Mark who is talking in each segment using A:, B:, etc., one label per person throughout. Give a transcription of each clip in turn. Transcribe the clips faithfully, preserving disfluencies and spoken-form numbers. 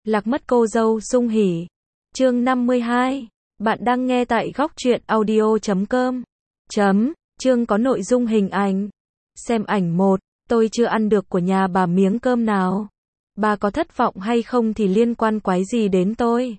A: Lạc mất cô dâu sung hỉ. Chương năm mươi hai. Bạn đang nghe tại góc truyện audio chấm com. Chấm, chương có nội dung hình ảnh. Xem ảnh một, tôi chưa ăn được của nhà bà miếng cơm nào. Bà có thất vọng hay không thì liên quan quái gì đến tôi.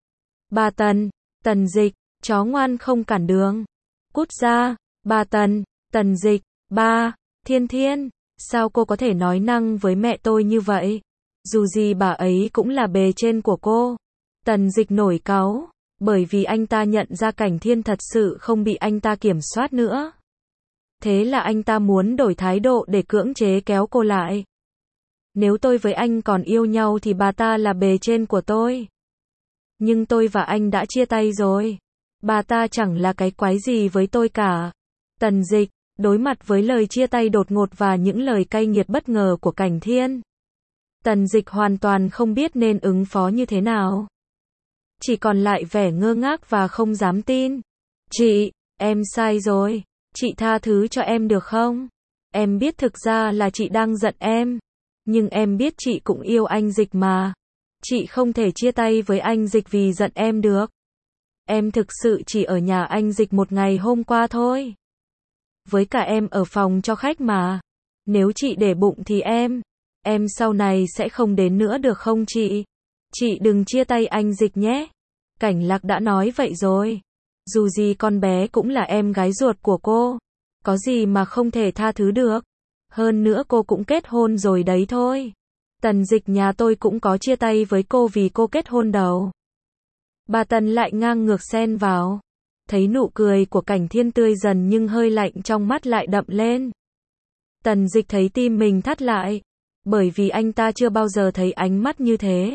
A: Bà Tần, Tần Dịch, chó ngoan không cản đường. Cút ra, bà Tần, Tần Dịch, ba, Thiên Thiên, sao cô có thể nói năng với mẹ tôi như vậy? Dù gì bà ấy cũng là bề trên của cô. Tần Dịch nổi cáu, bởi vì anh ta nhận ra Cảnh Thiên thật sự không bị anh ta kiểm soát nữa. Thế là anh ta muốn đổi thái độ để cưỡng chế kéo cô lại. Nếu tôi với anh còn yêu nhau thì bà ta là bề trên của tôi. Nhưng tôi và anh đã chia tay rồi. Bà ta chẳng là cái quái gì với tôi cả. Tần Dịch, đối mặt với lời chia tay đột ngột và những lời cay nghiệt bất ngờ của Cảnh Thiên, Tần Dịch hoàn toàn không biết nên ứng phó như thế nào. Chỉ còn lại vẻ ngơ ngác và không dám tin. Chị, em sai rồi. Chị tha thứ cho em được không? Em biết thực ra là chị đang giận em. Nhưng em biết chị cũng yêu anh Dịch mà. Chị không thể chia tay với anh Dịch vì giận em được. Em thực sự chỉ ở nhà anh Dịch một ngày hôm qua thôi. Với cả em ở phòng cho khách mà. Nếu chị để bụng thì em, em sau này sẽ không đến nữa được không chị? Chị đừng chia tay anh Dịch nhé. Cảnh Lạc đã nói vậy rồi. Dù gì con bé cũng là em gái ruột của cô. Có gì mà không thể tha thứ được. Hơn nữa cô cũng kết hôn rồi đấy thôi. Tần Dịch nhà tôi cũng có chia tay với cô vì cô kết hôn đầu. Bà Tần lại ngang ngược xen vào. Thấy nụ cười của Cảnh Thiên tươi dần nhưng hơi lạnh trong mắt lại đậm lên. Tần Dịch thấy tim mình thắt lại. Bởi vì anh ta chưa bao giờ thấy ánh mắt như thế.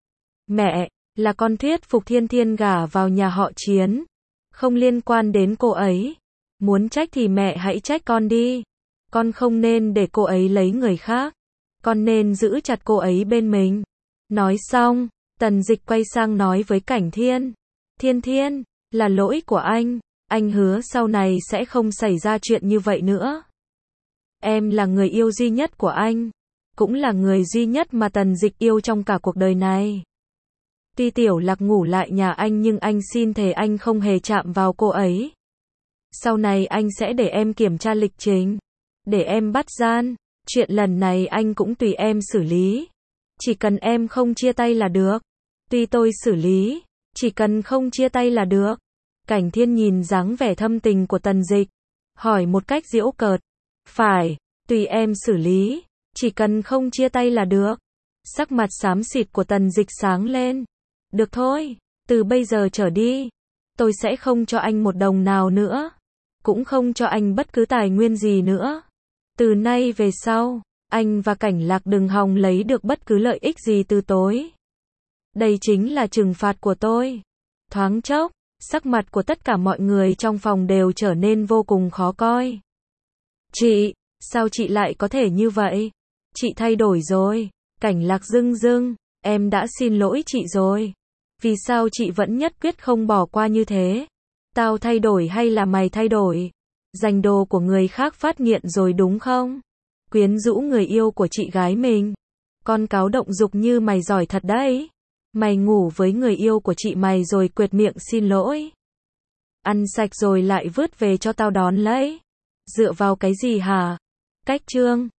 A: Mẹ, là con thuyết phục Thiên Thiên gả vào nhà họ Chiến. Không liên quan đến cô ấy. Muốn trách thì mẹ hãy trách con đi. Con không nên để cô ấy lấy người khác. Con nên giữ chặt cô ấy bên mình. Nói xong, Tần Dịch quay sang nói với Cảnh Thiên. Thiên Thiên, là lỗi của anh. Anh hứa sau này sẽ không xảy ra chuyện như vậy nữa. Em là người yêu duy nhất của anh. Cũng là người duy nhất mà Tần Dịch yêu trong cả cuộc đời này. Tuy Tiểu Lạc ngủ lại nhà anh nhưng anh xin thề anh không hề chạm vào cô ấy. Sau này anh sẽ để em kiểm tra lịch trình. Để em bắt gian. Chuyện lần này anh cũng tùy em xử lý. Chỉ cần em không chia tay là được. Tùy tôi xử lý. Chỉ cần không chia tay là được. Cảnh Thiên nhìn dáng vẻ thâm tình của Tần Dịch. Hỏi một cách giễu cợt. Phải, tùy em xử lý. Chỉ cần không chia tay là được. Sắc mặt xám xịt của Tần Dịch sáng lên. Được thôi, từ bây giờ trở đi. Tôi sẽ không cho anh một đồng nào nữa. Cũng không cho anh bất cứ tài nguyên gì nữa. Từ nay về sau, anh và Cảnh Lạc đừng hòng lấy được bất cứ lợi ích gì từ tôi. Đây chính là trừng phạt của tôi. Thoáng chốc, sắc mặt của tất cả mọi người trong phòng đều trở nên vô cùng khó coi. Chị, sao chị lại có thể như vậy? Chị thay đổi rồi. Cảnh Lạc rưng rưng, em đã xin lỗi chị rồi. Vì sao chị vẫn nhất quyết không bỏ qua như thế? Tao thay đổi hay là mày thay đổi? Giành đồ của người khác phát nghiện rồi đúng không? Quyến rũ người yêu của chị gái mình. Con cáo động dục như mày giỏi thật đấy. Mày ngủ với người yêu của chị mày rồi quệt miệng xin lỗi. Ăn sạch rồi lại vứt về cho tao đón lấy. Dựa vào cái gì hả? Cách chương.